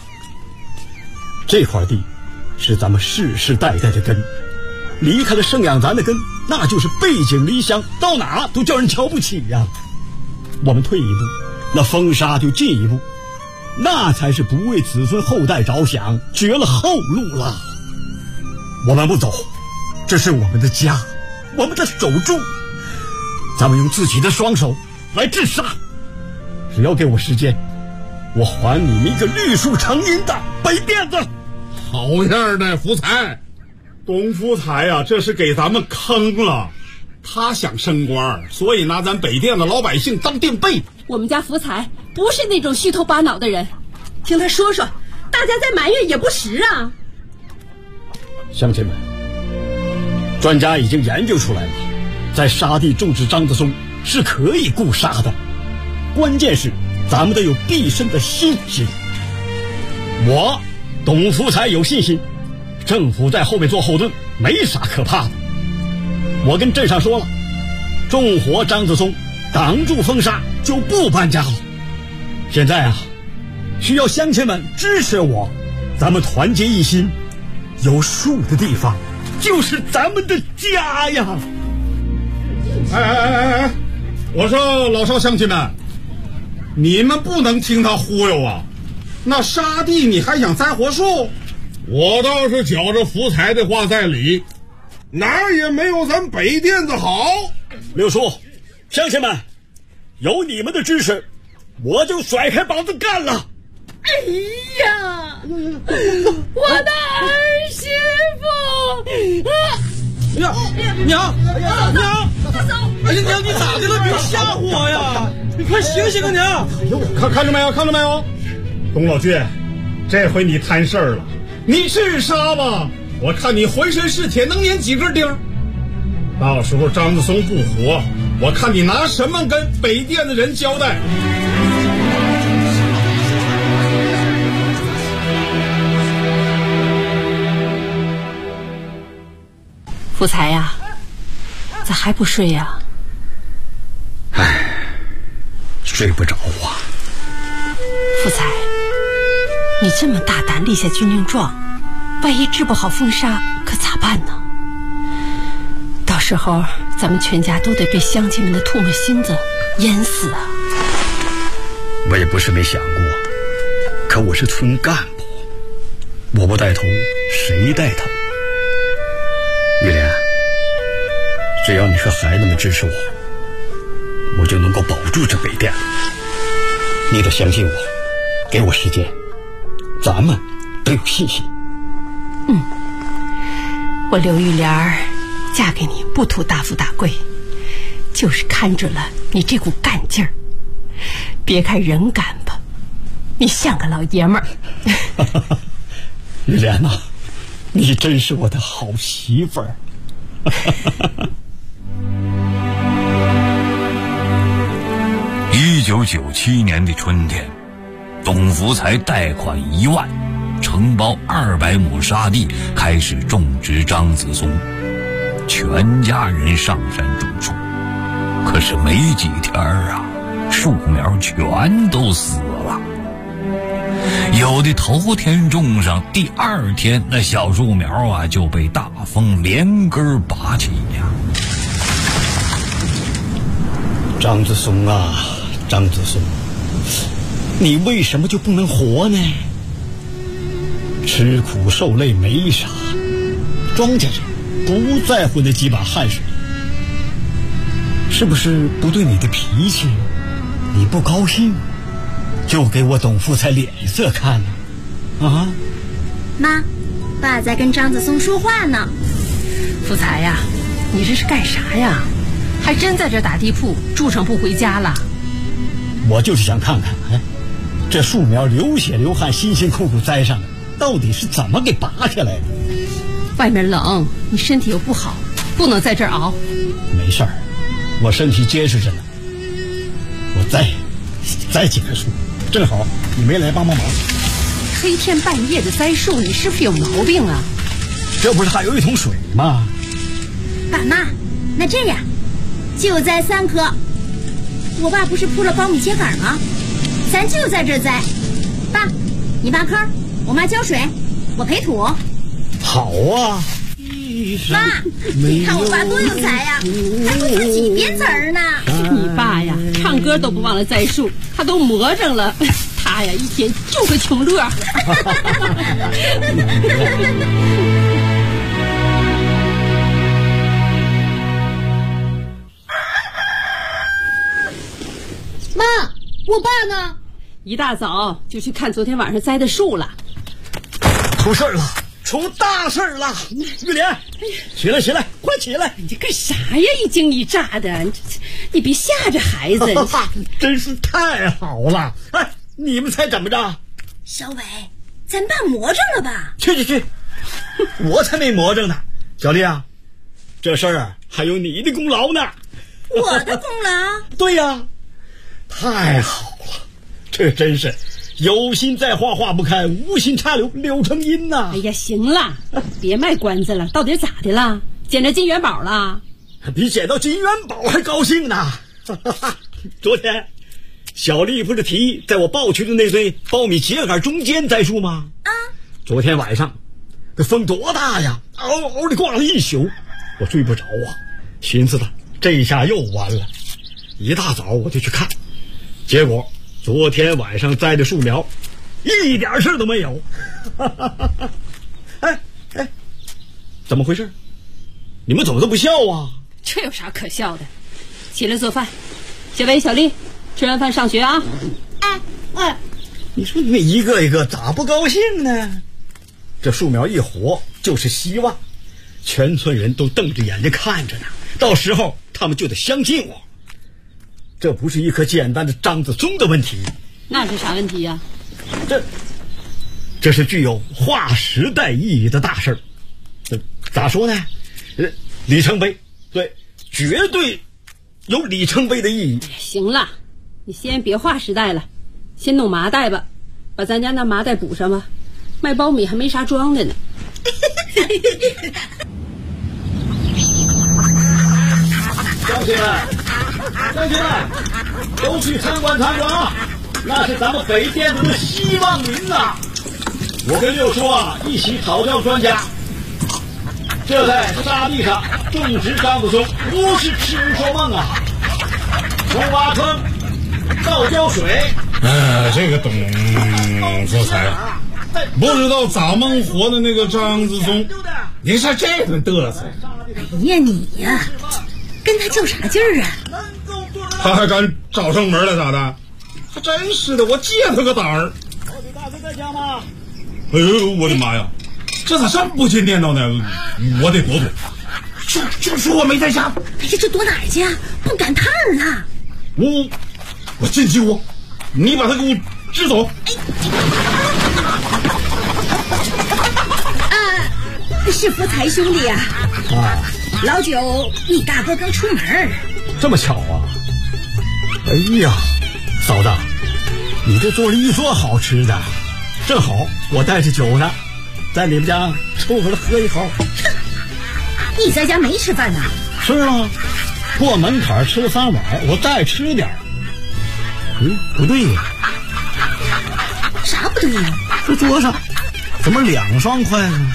Speaker 16: 这块地是咱们世世代代的根，离开了生养咱的根，那就是背井离乡，到哪都叫人瞧不起呀。我们退一步，那风沙就进一步，那才是不为子孙后代着想，绝了后路了。我们不走，这是我们的家，我们的守住，咱们用自己的双手来治沙。只要给我时间，我还你们一个绿树成荫的北店子。
Speaker 20: 好样的，福才！
Speaker 16: 董福才呀，这是给咱们坑了。他想升官，所以拿咱北店的老百姓当垫背。
Speaker 15: 我们家福才不是那种虚头巴脑的人，听他说说，大家再埋怨也不实啊。
Speaker 16: 乡亲们，专家已经研究出来了，在沙地种植张子松是可以固沙的，关键是咱们得有毕生的信心。我董福才有信心，政府在后面做后盾，没啥可怕的。我跟镇上说了，种活张子松，挡住风沙，就不搬家了。现在啊，需要乡亲们支持我，咱们团结一心，有树的地方就是咱们的家呀！
Speaker 20: 哎，我说老少乡亲们，你们不能听他忽悠啊！那沙地你还想栽活树？我倒是觉着福才的话在理，哪儿也没有咱北店子好。
Speaker 16: 六叔，乡亲们，有你们的支持，我就甩开膀子干了。
Speaker 15: 哎呀，我的儿媳妇！
Speaker 7: 娘，哎呀，娘，你咋的了？别吓唬我呀！你快醒醒啊，娘！
Speaker 16: 看着没有？董老倔，这回你摊事儿了。你是沙吧？我看你浑身是铁，能粘几根钉。到时候张子松不活，我看你拿什么跟北店的人交代？
Speaker 15: 福才呀，咋还不睡呀？
Speaker 16: 睡不着啊。
Speaker 15: 福才，你这么大胆立下军令状，万一治不好风沙可咋办呢？到时候咱们全家都得被乡亲们的唾沫星子淹死啊！
Speaker 16: 我也不是没想过，可我是村干部，我不带头谁带头？玉莲，只要你和孩子们支持我，我就能够保住这北店。你得相信我，给我时间，咱们都有信心。
Speaker 15: 我刘玉莲嫁给你不图大富大贵，就是看准了你这股干劲儿。别看人干巴，你像个老爷们儿。
Speaker 16: 玉莲呐，你真是我的好媳妇儿。
Speaker 18: 1997年的春天，董福才贷款1万，承包200亩沙地，开始种植张子松。全家人上山种树，可是没几天啊，树苗全都死了。有的头天种上，第2天那小树苗啊就被大风连根拔起呀。
Speaker 16: 张子松啊，张子松，你为什么就不能活呢？吃苦受累没啥，庄稼人不在乎那几把汗水，是不是不对你的脾气？你不高兴，就给我董福才脸色看呢？啊！
Speaker 11: 妈，爸在跟张子松说话呢。
Speaker 15: 福才呀，你这是干啥呀？还真在这打地铺，住上不回家了？
Speaker 16: 我就是想看看，这树苗流血流汗，辛辛苦苦栽上的，到底是怎么给拔下来的？
Speaker 15: 外面冷，你身体又不好，不能在这儿熬。
Speaker 16: 没事儿，我身体结实着呢。我栽几棵树，正好你没来帮忙。
Speaker 15: 黑天半夜的栽树，你是不是有毛病啊？
Speaker 16: 这不是还有一桶水吗？
Speaker 10: 爸妈，那这样，就栽3棵。我爸不是铺了苞米秸秆吗？咱就在这栽。爸，你挖坑，我妈浇水，我培土。
Speaker 16: 好啊。
Speaker 10: 妈，你看我爸多有才呀，还会自己编词儿呢。
Speaker 15: 你爸呀，唱歌都不忘了栽树，他都魔怔了。他呀，一天就会穷乐呵。
Speaker 10: 妈，我爸呢？
Speaker 15: 一大早就去看昨天晚上栽的树了。
Speaker 16: 出事了！出大事了！玉莲，起来起来，快起来！
Speaker 15: 你干啥呀？一惊一乍的，你别吓着孩子。
Speaker 16: 真是太好了！哎，你们猜怎么着？
Speaker 10: 小伟，咱爸魔怔了吧？
Speaker 16: 去，我才没魔怔呢。小丽啊，这事儿还有你的功劳呢。
Speaker 10: 我的功劳？
Speaker 16: 对呀，太好了，这真是有心栽花花不开，无心插柳柳成荫呐。
Speaker 15: 哎呀，行了，别卖关子了，到底咋的了？捡着金元宝了？
Speaker 16: 比捡到金元宝还高兴呢。昨天小丽不是提议在我抱去的那堆苞米秸秆中间栽树吗？啊！昨天晚上这风多大呀，嗷嗷的刮了一宿，我睡不着啊，寻思着这下又完了。一大早我就去看，结果昨天晚上栽的树苗一点事都没有。哎，怎么回事？你们怎么都不笑啊？
Speaker 15: 这有啥可笑的？起来做饭，小伟、小丽，吃完饭上学啊！
Speaker 10: 哎，
Speaker 16: 你说你们一个一个咋不高兴呢？这树苗一活就是希望，全村人都瞪着眼睛看着呢，到时候他们就得相信我。这不是一棵简单的张子松的问题，
Speaker 15: 那是啥问题呀？
Speaker 16: 这是具有划时代意义的大事儿。咋说呢？里程碑，对，绝对有里程碑的意义。
Speaker 15: 行了，你先别划时代了，先弄麻袋吧，把咱家那麻袋补上吧。卖苞米还没啥装的呢。
Speaker 16: 乡亲们，都去参观啊！那是咱们北甸子的希望林呐！我跟六叔啊一起讨教专家，这在沙地上种植张子松不是痴说梦啊！从挖坑到浇水，
Speaker 20: 这个董福才不知道咋蒙活的那个张子松，你是这顿嘚瑟。
Speaker 10: 哎呀，你呀，跟他较啥劲儿啊？
Speaker 20: 他还敢找上门来咋的？还真是的，我借他个胆儿。
Speaker 16: 大哥在家吗？
Speaker 20: 哎呦，我的妈呀，这咋这么不进电脑呢？我得躲躲。就说我没在家。
Speaker 10: 哎呀，这躲哪儿去啊？不赶趟儿了。
Speaker 20: 我进去屋，你把他给我支走。
Speaker 10: 是福才兄弟呀！老九，你大哥刚出门。
Speaker 16: 这么巧啊！哎呀，嫂子，你这做了一桌好吃的，正好我带着酒呢，在你们家凑合着喝一口。
Speaker 10: 你在家没吃饭呢？
Speaker 16: 吃了，过门槛吃了3碗，我再吃点。不对呀。
Speaker 10: 啥不对呀？
Speaker 16: 这桌上怎么2双筷子？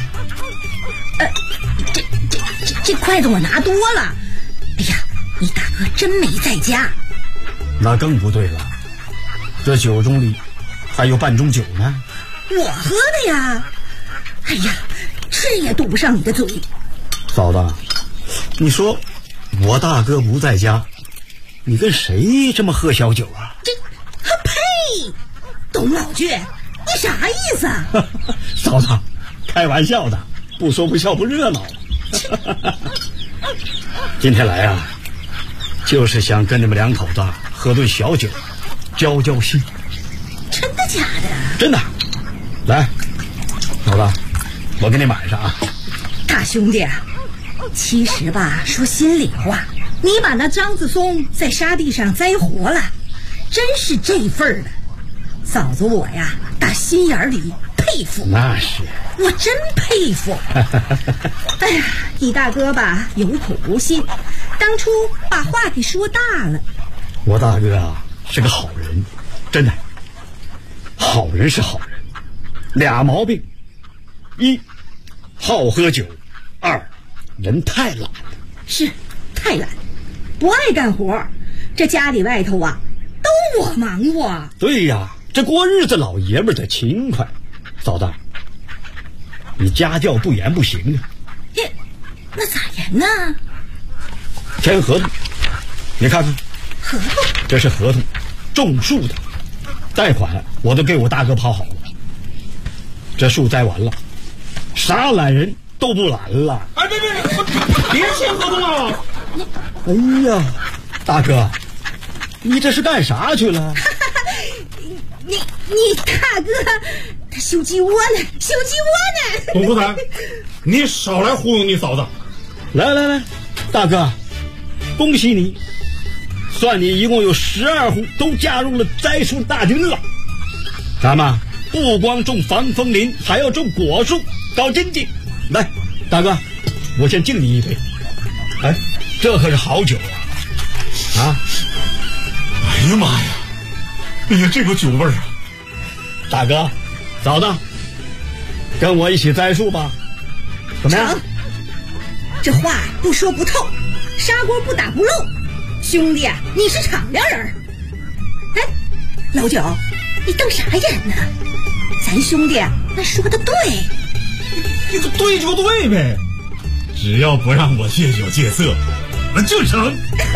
Speaker 10: 这筷子我拿多了。哎呀，你大哥真没在家。
Speaker 16: 那更不对了，这酒盅里还有半盅酒呢。
Speaker 10: 我喝的呀。哎呀，吃也堵不上你的嘴。
Speaker 16: 嫂子，你说我大哥不在家，你跟谁这么喝小酒啊？
Speaker 10: 呸！董老倔，你啥意思啊？
Speaker 16: 嫂子，开玩笑的，不说不笑不热闹。今天来啊，就是想跟你们2口子喝顿小酒，交交心。
Speaker 10: 真的假的？
Speaker 16: 真的。来，嫂子，我给你买上啊。
Speaker 10: 大兄弟，其实吧，说心里话，你把那张子松在沙地上栽活了，真是这份儿的。嫂子我呀，打心眼里佩
Speaker 15: 佩服。
Speaker 16: 那是，
Speaker 15: 我真佩服。哎呀，你大哥吧，有口无心，当初把话给说大了。
Speaker 16: 我大哥啊，是个好人，真的。好人是好人，俩毛病：一，好喝酒；二，人太懒了。
Speaker 15: 是，太懒，不爱干活。这家里外头啊，都我忙活。
Speaker 16: 对呀，这过日子老爷们得勤快。嫂子，你家教不严不行啊。
Speaker 15: 那咋严呢？
Speaker 16: 签合同，你看看。
Speaker 15: 合同？
Speaker 16: 这是合同，种树的，贷款我都给我大哥跑好了。这树栽完了，啥懒人都不懒了。
Speaker 17: 哎，别签合同啊！
Speaker 16: 哎呀，大哥，你这是干啥去了？
Speaker 15: 你大哥他修鸡窝呢，修鸡窝呢。
Speaker 20: 董福才，你少来忽悠你嫂子。
Speaker 16: 来，大哥，恭喜你，算你一共有12户都加入了栽树大军了。咱们不光种防风林，还要种果树，搞经济。来，大哥，我先敬你一杯。哎，这可是好酒啊！
Speaker 20: 哎呀妈呀！哎呀，这个酒味儿啊！
Speaker 16: 大哥，嫂子，跟我一起栽树吧，怎么样？
Speaker 15: 这话不说不透，砂锅不打不漏。兄弟啊，你是敞亮人。哎，老九，你瞪啥眼呢？咱兄弟那说的对。
Speaker 20: 你个对就对呗，只要不让我借酒借色，那就成。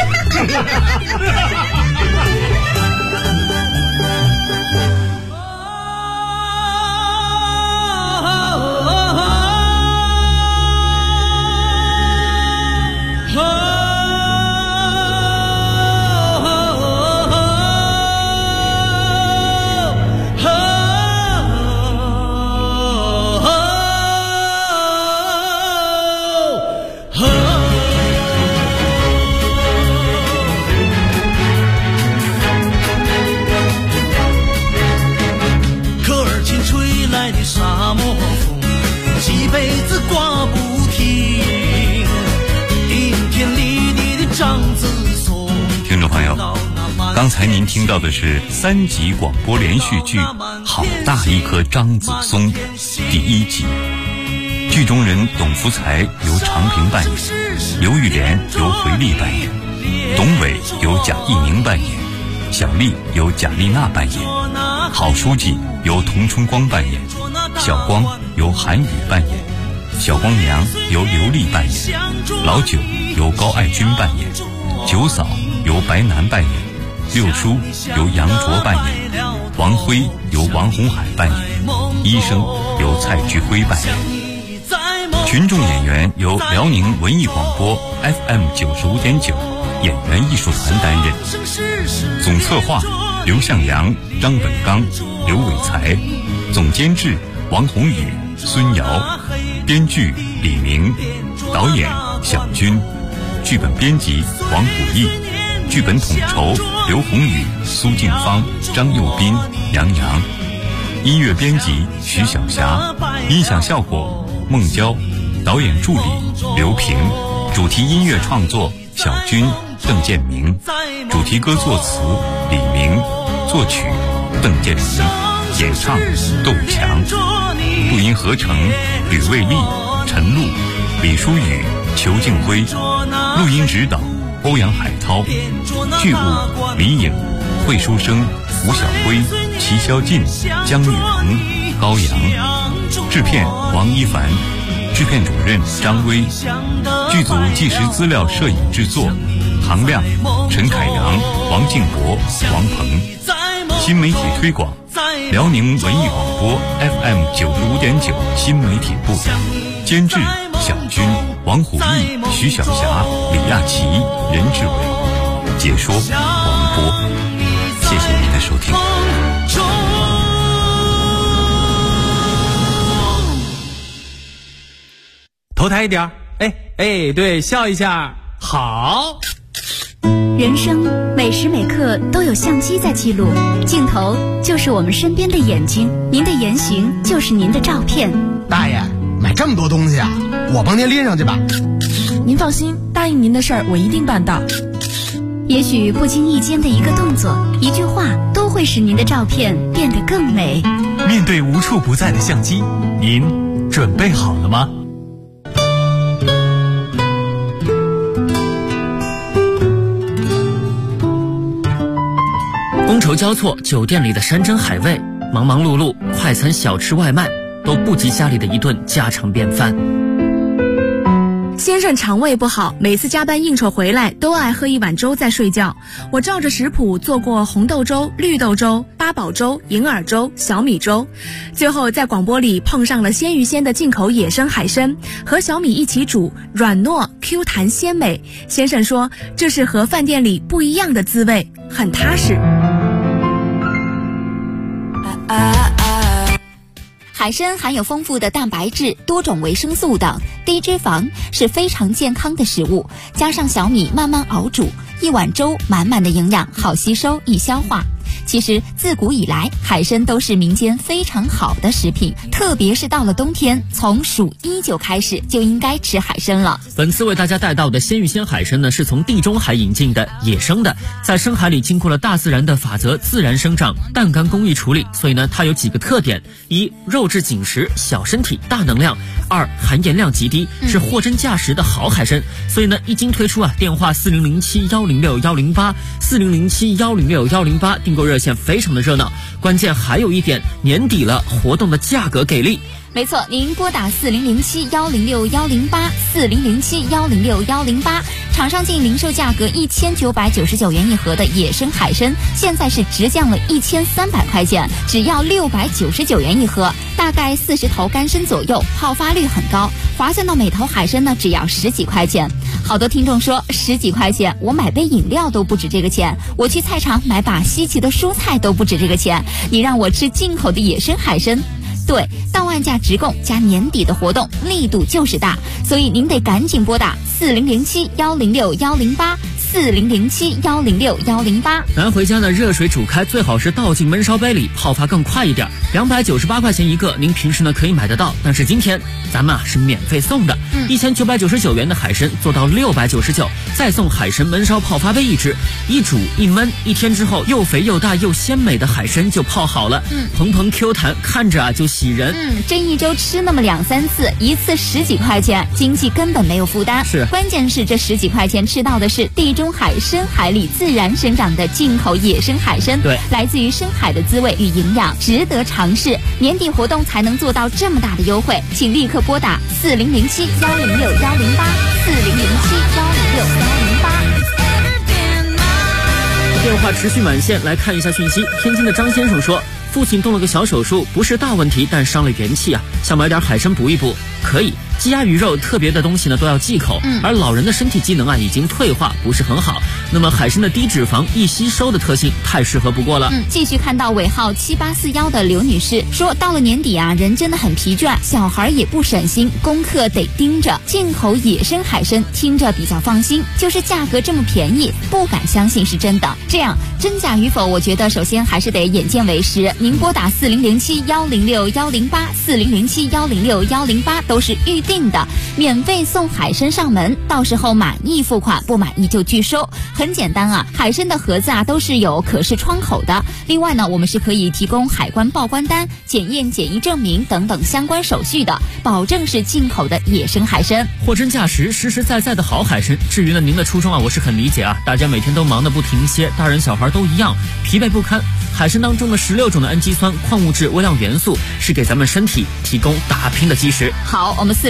Speaker 18: 刚才您听到的是3集广播连续剧《好大一棵张子松》第1集，剧中人董福才由常平扮演，刘玉莲由回丽扮演，董伟由贾一鸣扮演，小丽由贾丽娜扮演，郝书记由童春光扮演，小光由韩宇扮演，小光娘由刘丽扮演，老九由高爱军扮演，九嫂由白楠扮演，六叔由杨卓扮演，王辉由王洪海扮演，医生由蔡菊辉扮演。群众演员由辽宁文艺广播 FM 95.9演员艺术团担任。总策划刘向阳、张本刚、刘伟才，总监制王宏宇、孙瑶，编剧李明，导演小军，剧本编辑王虎毅，剧本统筹刘宏宇、苏静芳、张佑斌、杨洋，音乐编辑徐小霞，音响效果孟娇，导演助理刘平，主题音乐创作小军、邓建明，主题歌作词李明，作曲邓建明，演唱窦强，录音合成吕卫立、陈露、李书宇、裘静辉，录音指导欧阳海涛，剧务李颖、惠书生、吴晓辉、齐霄进、江雨萌、高阳，制片王一凡，制片主任张威，剧组纪实资料摄影制作唐亮、陈凯阳、王静博、王鹏，新媒体推广辽宁文艺广播 FM 95.9新媒体部，监制小军、王虎毅、徐小霞、李亚琪、任志伟，解说王波。谢谢您的收听。
Speaker 12: 头抬一点，哎，对，笑一下，好。
Speaker 21: 人生每时每刻都有相机在记录，镜头就是我们身边的眼睛，您的言行就是您的照片。
Speaker 22: 大爷，买这么多东西啊，我帮您拎上去吧。
Speaker 23: 您放心，答应您的事儿我一定办到。
Speaker 21: 也许不经意间的一个动作、一句话，都会使您的照片变得更美。
Speaker 12: 面对无处不在的相机，您准备好了吗？
Speaker 24: 觥筹交错，酒店里的山珍海味，忙忙碌碌，快餐小吃外卖都不及家里的一顿家常便饭。
Speaker 5: 先生肠胃不好，每次加班应酬回来都爱喝一碗粥再睡觉。我照着食谱做过红豆粥、绿豆粥、八宝粥、银耳粥、小米粥，最后在广播里碰上了鲜芋仙的进口野生海参，和小米一起煮，软糯 Q 弹鲜美。先生说这是和饭店里不一样的滋味，很踏实。
Speaker 25: 海参含有丰富的蛋白质、多种维生素等，低脂肪，是非常健康的食物。加上小米慢慢熬煮，一碗粥满满的营养，好吸收易消化。其实自古以来，海参都是民间非常好的食品，特别是到了冬天，从数19开始就应该吃海参了。
Speaker 24: 本次为大家带到的鲜芋仙海参呢，是从地中海引进的野生的，在深海里经过了大自然的法则自然生长，淡干工艺处理，所以呢它有几个特点：一、肉质紧实，小身体，大能量；二、含盐量极低，是货真价实的好海参。所以呢一经推出啊，电话4007106108，4007106108，订购热线非常的热闹。关键还有一点，年底了，活动的价格给力。
Speaker 25: 没错，您拨打4007106108，4007106108，厂商进零售价格1999元一盒的野生海参，现在是直降了1300块钱，只要699元一盒，大概40头干参左右，泡发率很高，划算到每头海参呢只要10几块钱。好多听众说10几块钱，我买杯饮料都不止这个钱，我去菜场买把稀奇的蔬菜都不止这个钱，你让我吃进口的野生海参？对，到岸价直供加年底的活动力度就是大，所以您得赶紧拨打4007106108，4007106108。
Speaker 24: 拿回家呢，热水煮开，最好是倒进焖烧杯里，泡发更快一点。298块钱一个，您平时呢可以买得到，但是今天咱们是免费送的，1999元的海参做到699，再送海参焖烧泡发杯一只，一煮一焖，1天之后又肥又大又鲜美的海参就泡好了，蓬蓬 Q 弹，看着啊就喜人。
Speaker 25: 这一周吃那么2-3次，一次10几块钱，经济根本没有负担。
Speaker 24: 是，
Speaker 25: 关键是这10几块钱吃到的是地中海深海里自然生长的进口野生海参，
Speaker 24: 对，
Speaker 25: 来自于深海的滋味与营养，值得尝试。年底活动才能做到这么大的优惠，请立刻拨打4007106108，4007106108。
Speaker 24: 电话持续满线，来看一下讯息。天津的张先生说，父亲动了个小手术，不是大问题，但伤了元气啊，想买点海参补一补。可以，鸡鸭鱼肉特别的东西呢都要忌口，而老人的身体机能啊已经退化，不是很好。那么海参的低脂肪、易吸收的特性太适合不过了。
Speaker 25: 继续看到尾号7841的刘女士说，到了年底啊，人真的很疲倦，小孩也不省心，功课得盯着。进口野生海参听着比较放心，就是价格这么便宜，不敢相信是真的。这样真假与否，我觉得首先还是得眼见为实。您拨打4007106108，4007106108都是预定的，免费送海参上门，到时候满意付款，不满意就拒收。很简单啊，海参的盒子啊都是有可视窗口的。另外呢，我们是可以提供海关报关单、检验检疫证明等等相关手续的，保证是进口的野生海参，
Speaker 24: 货真价实、实实在在的好海参。至于呢，您的初衷啊，我是很理解啊，大家每天都忙得不停歇，大人小孩都一样，疲惫不堪。海参当中的16种的氨基酸、矿物质、微量元素，是给咱们身体提供打拼的基石。
Speaker 25: 好，我们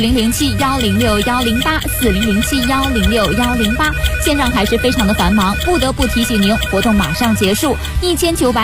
Speaker 25: 4007106108，4007106108，线上还是非常的繁忙，不得不提醒您，活动马上结束，1900